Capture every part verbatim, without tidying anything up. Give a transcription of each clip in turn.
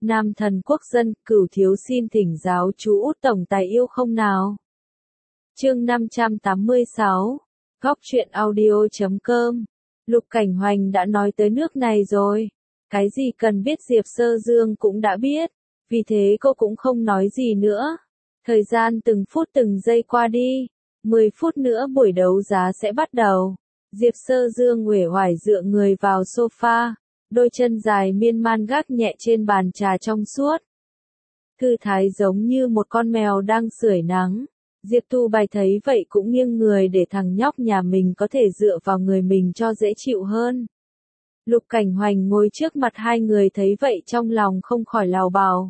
Nam thần quốc dân, Cửu thiếu xin thỉnh giáo chú Út tổng tài yêu không nào. Chương năm trăm tám mươi sáu, Góc truyện audio chấm com. Lục Cảnh Hoành đã nói tới nước này rồi, cái gì cần biết Diệp Sơ Dương cũng đã biết, vì thế cô cũng không nói gì nữa. Thời gian từng phút từng giây qua đi, mười phút nữa buổi đấu giá sẽ bắt đầu. Diệp Sơ Dương uể oải dựa người vào sofa, đôi chân dài miên man gác nhẹ trên bàn trà trong suốt. Thư thái giống như một con mèo đang sưởi nắng. Diệp Tu Bạch thấy vậy cũng nghiêng người để thằng nhóc nhà mình có thể dựa vào người mình cho dễ chịu hơn. Lục Cảnh Hoành ngồi trước mặt hai người thấy vậy trong lòng không khỏi lào bào.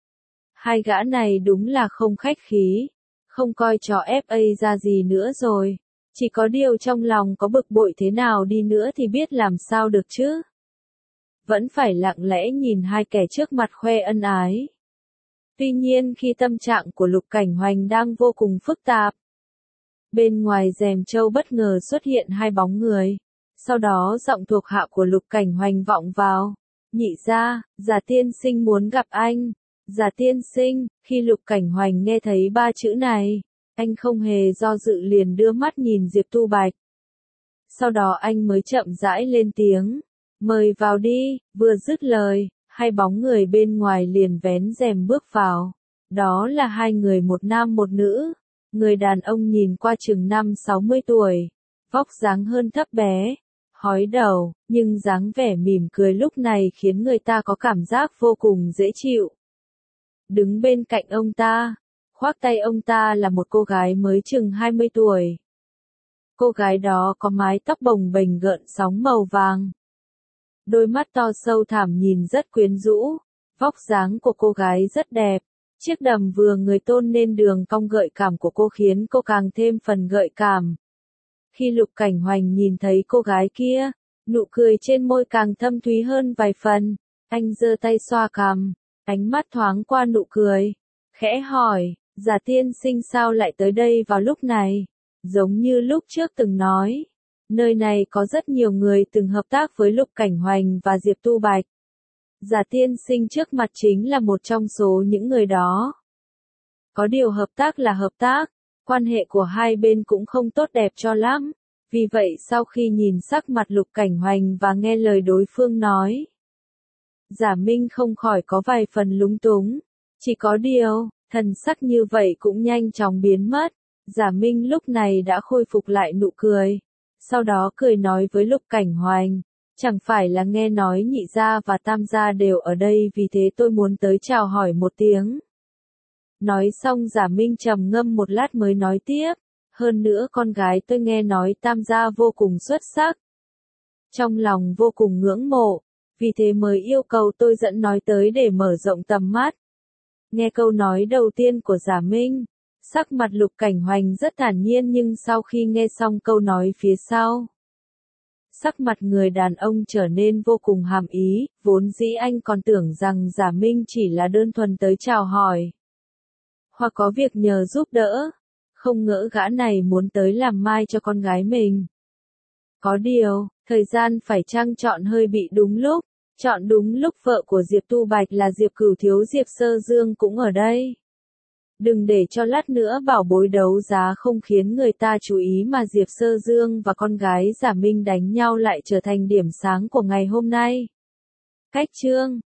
Hai gã này đúng là không khách khí, không coi trò ép a ra gì nữa rồi. Chỉ có điều trong lòng có bực bội thế nào đi nữa thì biết làm sao được chứ. Vẫn phải lặng lẽ nhìn hai kẻ trước mặt khoe ân ái. Tuy nhiên khi tâm trạng của Lục Cảnh Hoành đang vô cùng phức tạp. Bên ngoài rèm châu bất ngờ xuất hiện hai bóng người. Sau đó giọng thuộc hạ của Lục Cảnh Hoành vọng vào. Nhị gia, Già tiên sinh muốn gặp anh. Già tiên sinh, khi Lục Cảnh Hoành nghe thấy ba chữ này, anh không hề do dự liền đưa mắt nhìn Diệp Tu Bạch. Sau đó anh mới chậm rãi lên tiếng. Mời vào đi, vừa dứt lời, hai bóng người bên ngoài liền vén rèm bước vào. Đó là hai người một nam một nữ. Người đàn ông nhìn qua chừng năm sáu mươi tuổi, vóc dáng hơn thấp bé, hói đầu, nhưng dáng vẻ mỉm cười lúc này khiến người ta có cảm giác vô cùng dễ chịu. Đứng bên cạnh ông ta, khoác tay ông ta là một cô gái mới chừng hai mươi tuổi. Cô gái đó có mái tóc bồng bềnh gợn sóng màu vàng. Đôi mắt to sâu thẳm nhìn rất quyến rũ, vóc dáng của cô gái rất đẹp. Chiếc đầm vừa người tôn nên đường cong gợi cảm của cô khiến cô càng thêm phần gợi cảm. Khi Lục Cảnh Hoành nhìn thấy cô gái kia, nụ cười trên môi càng thâm thúy hơn vài phần. Anh giơ tay xoa cằm, ánh mắt thoáng qua nụ cười, khẽ hỏi, Già tiên sinh sao lại tới đây vào lúc này? Giống như lúc trước từng nói, nơi này có rất nhiều người từng hợp tác với Lục Cảnh Hoành và Diệp Tu Bạch. Già tiên sinh trước mặt chính là một trong số những người đó. Có điều hợp tác là hợp tác, quan hệ của hai bên cũng không tốt đẹp cho lắm. Vì vậy sau khi nhìn sắc mặt Lục Cảnh Hoành và nghe lời đối phương nói, Giả Minh không khỏi có vài phần lúng túng. Chỉ có điều, thần sắc như vậy cũng nhanh chóng biến mất. Giả Minh lúc này đã khôi phục lại nụ cười. Sau đó cười nói với Lục Cảnh Hoành, chẳng phải là nghe nói nhị gia và tam gia đều ở đây vì thế tôi muốn tới chào hỏi một tiếng. Nói xong Giả Minh trầm ngâm một lát mới nói tiếp, hơn nữa con gái tôi nghe nói tam gia vô cùng xuất sắc. Trong lòng vô cùng ngưỡng mộ, vì thế mới yêu cầu tôi dẫn nói tới để mở rộng tầm mắt. Nghe câu nói đầu tiên của Giả Minh, sắc mặt Lục Cảnh Hoành rất thản nhiên nhưng sau khi nghe xong câu nói phía sau, sắc mặt người đàn ông trở nên vô cùng hàm ý, vốn dĩ anh còn tưởng rằng Giả Minh chỉ là đơn thuần tới chào hỏi, hoặc có việc nhờ giúp đỡ, không ngỡ gã này muốn tới làm mai cho con gái mình. Có điều, thời gian phải chăng chọn hơi bị đúng lúc, chọn đúng lúc vợ của Diệp Tu Bạch là Diệp Cửu thiếu Diệp Sơ Dương cũng ở đây. Đừng để cho lát nữa bảo bối đấu giá không khiến người ta chú ý mà Diệp Sơ Dương và con gái Giả Minh đánh nhau lại trở thành điểm sáng của ngày hôm nay. Cách chương